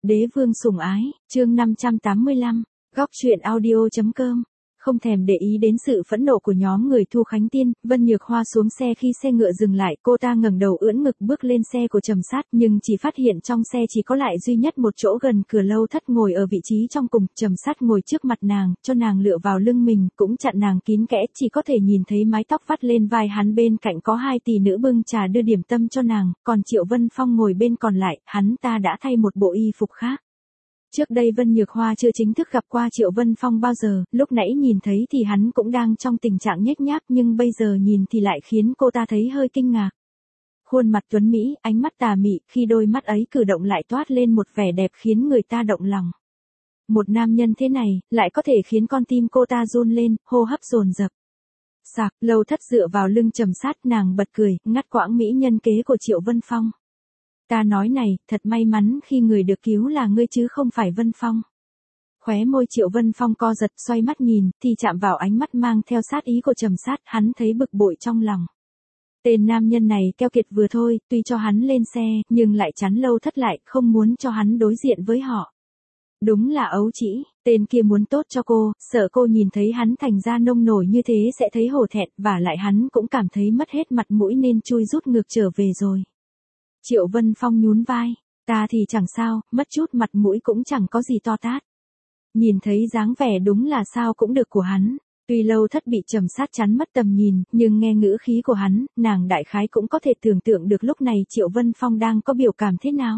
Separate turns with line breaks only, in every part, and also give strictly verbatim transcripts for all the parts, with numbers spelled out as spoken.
Đế vương sủng ái, chương năm trăm tám mươi lăm, góc truyện audio.com. Không thèm để ý đến sự phẫn nộ của nhóm người Thu Khánh Tiên, Vân Nhược Hoa xuống xe khi xe ngựa dừng lại, cô ta ngẩng đầu ưỡn ngực bước lên xe của Trầm Sát, nhưng chỉ phát hiện trong xe chỉ có lại duy nhất một chỗ gần cửa Lâu Thất ngồi ở vị trí trong cùng, Trầm Sát ngồi trước mặt nàng, cho nàng lựa vào lưng mình, cũng chặn nàng kín kẽ, chỉ có thể nhìn thấy mái tóc vắt lên vai hắn, bên cạnh có hai tỷ nữ bưng trà đưa điểm tâm cho nàng, còn Triệu Vân Phong ngồi bên còn lại, hắn ta đã thay một bộ y phục khác. Trước đây Vân Nhược Hoa chưa chính thức gặp qua Triệu Vân Phong bao giờ, lúc nãy nhìn thấy thì hắn cũng đang trong tình trạng nhếch nhác, nhưng bây giờ nhìn thì lại khiến cô ta thấy hơi kinh ngạc. Khuôn mặt tuấn mỹ, ánh mắt tà mị, khi đôi mắt ấy cử động lại toát lên một vẻ đẹp khiến người ta động lòng. Một nam nhân thế này, lại có thể khiến con tim cô ta run lên, hô hấp dồn dập. Sạc, Lâu Thất dựa vào lưng Trầm Sát, nàng bật cười, ngắt quãng mỹ nhân kế của Triệu Vân Phong. Ta nói này, thật may mắn khi người được cứu là ngươi chứ không phải Vân Phong. Khóe môi Triệu Vân Phong co giật, xoay mắt nhìn, thì chạm vào ánh mắt mang theo sát ý của Trầm Sát, hắn thấy bực bội trong lòng. Tên nam nhân này keo kiệt vừa thôi, tuy cho hắn lên xe, nhưng lại chắn Lâu Thất lại, không muốn cho hắn đối diện với họ. Đúng là ấu trĩ, tên kia muốn tốt cho cô, sợ cô nhìn thấy hắn thành ra nông nổi như thế sẽ thấy hổ thẹn, và lại hắn cũng cảm thấy mất hết mặt mũi nên chui rút ngược trở về rồi. Triệu Vân Phong nhún vai, ta thì chẳng sao, mất chút mặt mũi cũng chẳng có gì to tát. Nhìn thấy dáng vẻ đúng là sao cũng được của hắn, tuy Lâu Thất bị Trầm Sát chắn mất tầm nhìn, nhưng nghe ngữ khí của hắn, nàng đại khái cũng có thể tưởng tượng được lúc này Triệu Vân Phong đang có biểu cảm thế nào.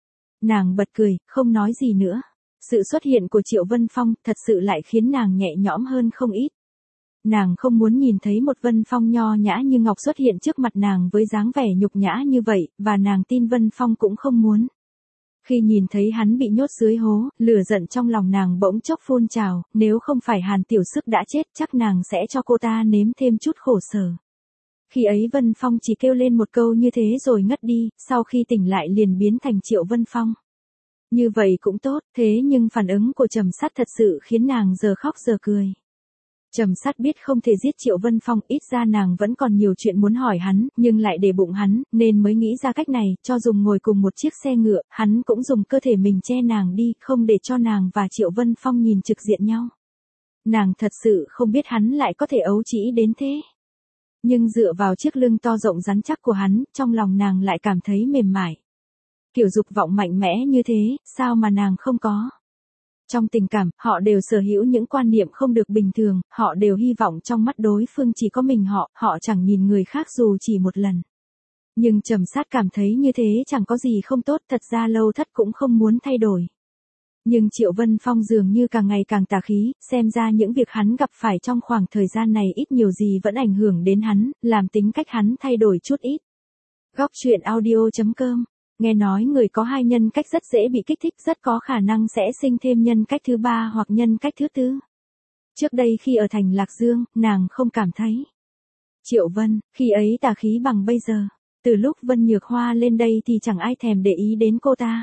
Nàng bật cười, không nói gì nữa. Sự xuất hiện của Triệu Vân Phong thật sự lại khiến nàng nhẹ nhõm hơn không ít. Nàng không muốn nhìn thấy một Vân Phong nho nhã như ngọc xuất hiện trước mặt nàng với dáng vẻ nhục nhã như vậy, và nàng tin Vân Phong cũng không muốn. Khi nhìn thấy hắn bị nhốt dưới hố, lửa giận trong lòng nàng bỗng chốc phun trào, nếu không phải Hàn Tiểu Sức đã chết chắc nàng sẽ cho cô ta nếm thêm chút khổ sở. Khi ấy Vân Phong chỉ kêu lên một câu như thế rồi ngất đi, sau khi tỉnh lại liền biến thành Triệu Vân Phong. Như vậy cũng tốt, thế nhưng phản ứng của Trầm Sát thật sự khiến nàng giờ khóc giờ cười. Trầm Sát biết không thể giết Triệu Vân Phong, ít ra nàng vẫn còn nhiều chuyện muốn hỏi hắn, nhưng lại để bụng hắn, nên mới nghĩ ra cách này, cho dùng ngồi cùng một chiếc xe ngựa, hắn cũng dùng cơ thể mình che nàng đi, không để cho nàng và Triệu Vân Phong nhìn trực diện nhau. Nàng thật sự không biết hắn lại có thể ấu trĩ đến thế. Nhưng dựa vào chiếc lưng to rộng rắn chắc của hắn, trong lòng nàng lại cảm thấy mềm mại. Kiểu dục vọng mạnh mẽ như thế, sao mà nàng không có. Trong tình cảm, họ đều sở hữu những quan niệm không được bình thường, họ đều hy vọng trong mắt đối phương chỉ có mình họ, họ chẳng nhìn người khác dù chỉ một lần. Nhưng Trầm Sát cảm thấy như thế chẳng có gì không tốt, thật ra Lâu Thất cũng không muốn thay đổi. Nhưng Triệu Vân Phong dường như càng ngày càng tà khí, xem ra những việc hắn gặp phải trong khoảng thời gian này ít nhiều gì vẫn ảnh hưởng đến hắn, làm tính cách hắn thay đổi chút ít. Góc truyện audio.com. Nghe nói người có hai nhân cách rất dễ bị kích thích, rất có khả năng sẽ sinh thêm nhân cách thứ ba hoặc nhân cách thứ tư. Trước đây khi ở thành Lạc Dương, nàng không cảm thấy. Triệu Vân, khi ấy tà khí bằng bây giờ. Từ lúc Vân Nhược Hoa lên đây thì chẳng ai thèm để ý đến cô ta.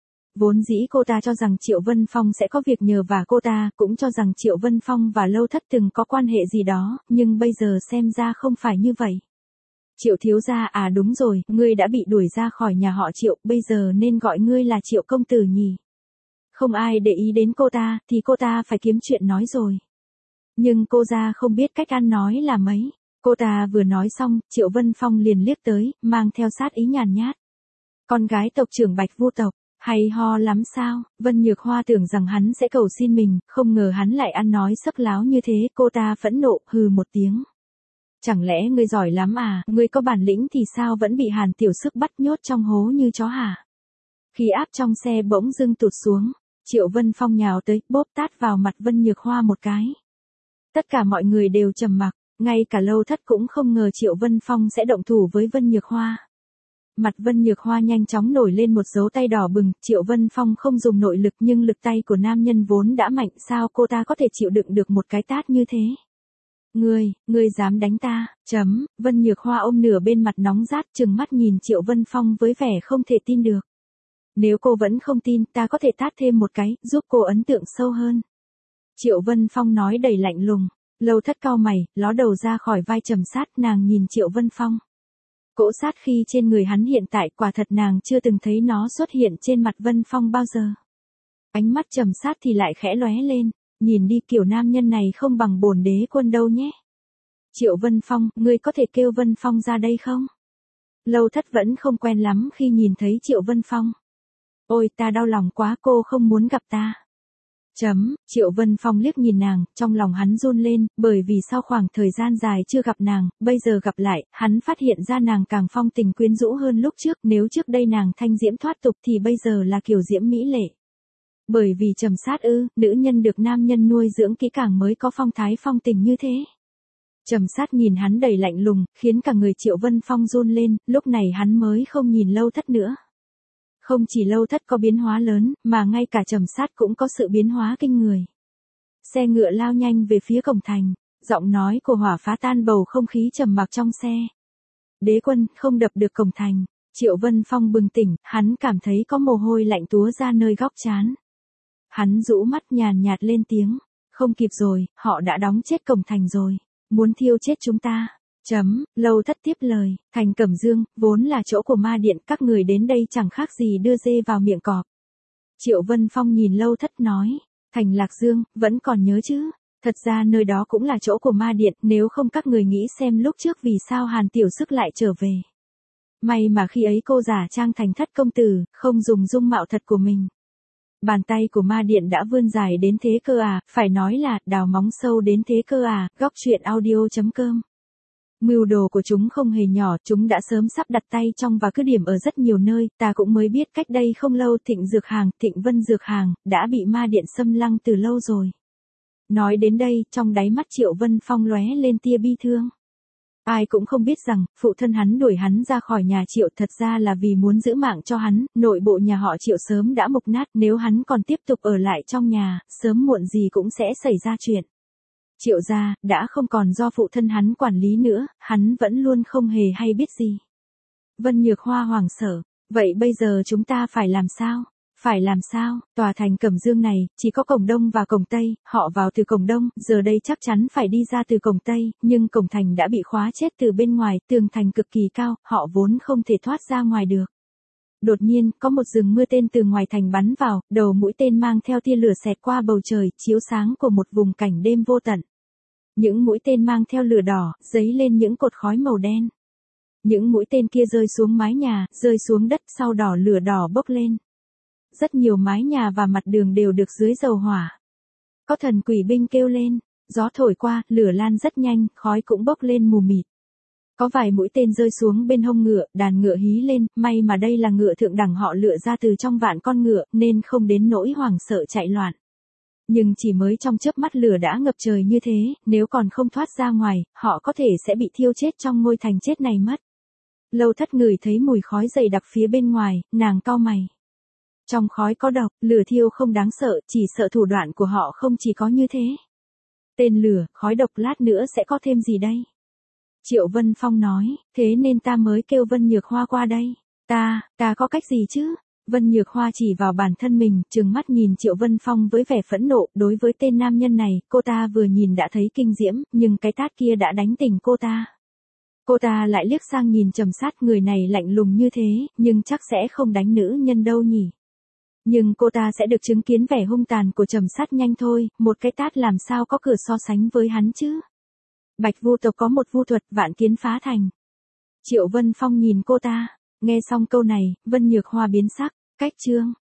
Vốn dĩ cô ta cho rằng Triệu Vân Phong sẽ có việc nhờ và cô ta cũng cho rằng Triệu Vân Phong và Lâu Thất từng có quan hệ gì đó, nhưng bây giờ xem ra không phải như vậy. Triệu thiếu gia, à đúng rồi, ngươi đã bị đuổi ra khỏi nhà họ Triệu, bây giờ nên gọi ngươi là Triệu công tử nhỉ. Không ai để ý đến cô ta, thì cô ta phải kiếm chuyện nói rồi. Nhưng cô ra không biết cách ăn nói là mấy. Cô ta vừa nói xong, Triệu Vân Phong liền liếc tới, mang theo sát ý nhàn nhát. Con gái tộc trưởng Bạch Vu tộc, hay ho lắm sao? Vân Nhược Hoa tưởng rằng hắn sẽ cầu xin mình, không ngờ hắn lại ăn nói sắc láo như thế, cô ta phẫn nộ, hừ một tiếng. Chẳng lẽ ngươi giỏi lắm à, ngươi có bản lĩnh thì sao vẫn bị Hàn Tiểu Sức bắt nhốt trong hố như chó hả? Khi áp trong xe bỗng dưng tụt xuống, Triệu Vân Phong nhào tới, bóp tát vào mặt Vân Nhược Hoa một cái. Tất cả mọi người đều trầm mặc, ngay cả Lâu Thất cũng không ngờ Triệu Vân Phong sẽ động thủ với Vân Nhược Hoa. Mặt Vân Nhược Hoa nhanh chóng nổi lên một dấu tay đỏ bừng, Triệu Vân Phong không dùng nội lực nhưng lực tay của nam nhân vốn đã mạnh, sao cô ta có thể chịu đựng được một cái tát như thế? Ngươi, ngươi dám đánh ta, chấm, Vân Nhược Hoa ôm nửa bên mặt nóng rát trừng mắt nhìn Triệu Vân Phong với vẻ không thể tin được. Nếu cô vẫn không tin, ta có thể tát thêm một cái, giúp cô ấn tượng sâu hơn. Triệu Vân Phong nói đầy lạnh lùng. Lâu Thất cau mày, ló đầu ra khỏi vai Trầm Sát, nàng nhìn Triệu Vân Phong. Cỗ sát khi trên người hắn hiện tại quả thật nàng chưa từng thấy nó xuất hiện trên mặt Vân Phong bao giờ. Ánh mắt Trầm Sát thì lại khẽ lóe lên, nhìn đi kiểu nam nhân này không bằng bổn đế quân đâu nhé. Triệu Vân Phong, ngươi có thể kêu Vân Phong ra đây không? Lâu Thất vẫn không quen lắm khi nhìn thấy Triệu Vân Phong. Ôi ta đau lòng quá, cô không muốn gặp ta. Chấm, Triệu Vân Phong liếc nhìn nàng, trong lòng hắn run lên, bởi vì sau khoảng thời gian dài chưa gặp nàng, bây giờ gặp lại, hắn phát hiện ra nàng càng phong tình quyến rũ hơn lúc trước, nếu trước đây nàng thanh diễm thoát tục thì bây giờ là kiểu diễm mỹ lệ. Bởi vì Trầm Sát ư, nữ nhân được nam nhân nuôi dưỡng kỹ càng mới có phong thái phong tình như thế. Trầm Sát nhìn hắn đầy lạnh lùng, khiến cả người Triệu Vân Phong run lên, lúc này hắn mới không nhìn Lâu Thất nữa. Không chỉ Lâu Thất có biến hóa lớn, mà ngay cả Trầm Sát cũng có sự biến hóa kinh người. Xe ngựa lao nhanh về phía cổng thành, giọng nói của Hỏa phá tan bầu không khí trầm mặc trong xe. Đế quân, không đập được cổng thành. Triệu Vân Phong bừng tỉnh, hắn cảm thấy có mồ hôi lạnh túa ra nơi góc trán. Hắn rũ mắt nhàn nhạt lên tiếng, không kịp rồi, họ đã đóng chết cổng thành rồi, muốn thiêu chết chúng ta. Chấm, Lâu Thất tiếp lời, thành Cẩm Dương, vốn là chỗ của ma điện, các người đến đây chẳng khác gì đưa dê vào miệng cọp. Triệu Vân Phong nhìn Lâu Thất nói, thành Lạc Dương, vẫn còn nhớ chứ, thật ra nơi đó cũng là chỗ của ma điện, nếu không các người nghĩ xem lúc trước vì sao Hàn Tiểu Sức lại trở về. May mà khi ấy cô giả trang thành Thất công tử, không dùng dung mạo thật của mình. Bàn tay của ma điện đã vươn dài đến thế cơ à, phải nói là đào móng sâu đến thế cơ à, góc truyện audio chấm com. Mưu đồ của chúng không hề nhỏ, chúng đã sớm sắp đặt tay trong và cứ điểm ở rất nhiều nơi, ta cũng mới biết cách đây không lâu Thịnh Dược Hàng, Thịnh Vân Dược Hàng, đã bị ma điện xâm lăng từ lâu rồi. Nói đến đây, trong đáy mắt Triệu Vân Phong lóe lên tia bi thương. Ai cũng không biết rằng, phụ thân hắn đuổi hắn ra khỏi nhà Triệu thật ra là vì muốn giữ mạng cho hắn, nội bộ nhà họ Triệu sớm đã mục nát, nếu hắn còn tiếp tục ở lại trong nhà, sớm muộn gì cũng sẽ xảy ra chuyện. Triệu gia, đã không còn do phụ thân hắn quản lý nữa, hắn vẫn luôn không hề hay biết gì. Vân Nhược Hoa hoảng sợ, vậy bây giờ chúng ta phải làm sao? Phải làm sao? Tòa thành Cẩm Dương này, chỉ có cổng Đông và cổng Tây, họ vào từ cổng Đông, giờ đây chắc chắn phải đi ra từ cổng Tây, nhưng cổng thành đã bị khóa chết từ bên ngoài, tường thành cực kỳ cao, họ vốn không thể thoát ra ngoài được. Đột nhiên, có một rừng mưa tên từ ngoài thành bắn vào, đầu mũi tên mang theo tia lửa xẹt qua bầu trời, chiếu sáng của một vùng cảnh đêm vô tận. Những mũi tên mang theo lửa đỏ, dấy lên những cột khói màu đen. Những mũi tên kia rơi xuống mái nhà, rơi xuống đất, sau đỏ lửa đỏ bốc lên. Rất nhiều mái nhà và mặt đường đều được dưới dầu hỏa. Có thần quỷ binh kêu lên, gió thổi qua, lửa lan rất nhanh, khói cũng bốc lên mù mịt. Có vài mũi tên rơi xuống bên hông ngựa, đàn ngựa hí lên, may mà đây là ngựa thượng đẳng họ lựa ra từ trong vạn con ngựa, nên không đến nỗi hoảng sợ chạy loạn. Nhưng chỉ mới trong chớp mắt lửa đã ngập trời như thế, nếu còn không thoát ra ngoài, họ có thể sẽ bị thiêu chết trong ngôi thành chết này mất. Lâu Thất ngửi thấy mùi khói dày đặc phía bên ngoài, nàng cau mày. Trong khói có độc, lửa thiêu không đáng sợ, chỉ sợ thủ đoạn của họ không chỉ có như thế. Tên lửa, khói độc lát nữa sẽ có thêm gì đây? Triệu Vân Phong nói, thế nên ta mới kêu Vân Nhược Hoa qua đây. Ta, ta có cách gì chứ? Vân Nhược Hoa chỉ vào bản thân mình, trừng mắt nhìn Triệu Vân Phong với vẻ phẫn nộ, đối với tên nam nhân này, cô ta vừa nhìn đã thấy kinh diễm, nhưng cái tát kia đã đánh tỉnh cô ta. Cô ta lại liếc sang nhìn Trầm Sát, người này lạnh lùng như thế, nhưng chắc sẽ không đánh nữ nhân đâu nhỉ. Nhưng cô ta sẽ được chứng kiến vẻ hung tàn của Trầm Sát nhanh thôi, một cái tát làm sao có cửa so sánh với hắn chứ. Bạch Vu tộc có một vu thuật, vạn kiến phá thành. Triệu Vân Phong nhìn cô ta, nghe xong câu này, Vân Nhược Hoa biến sắc, cách chương.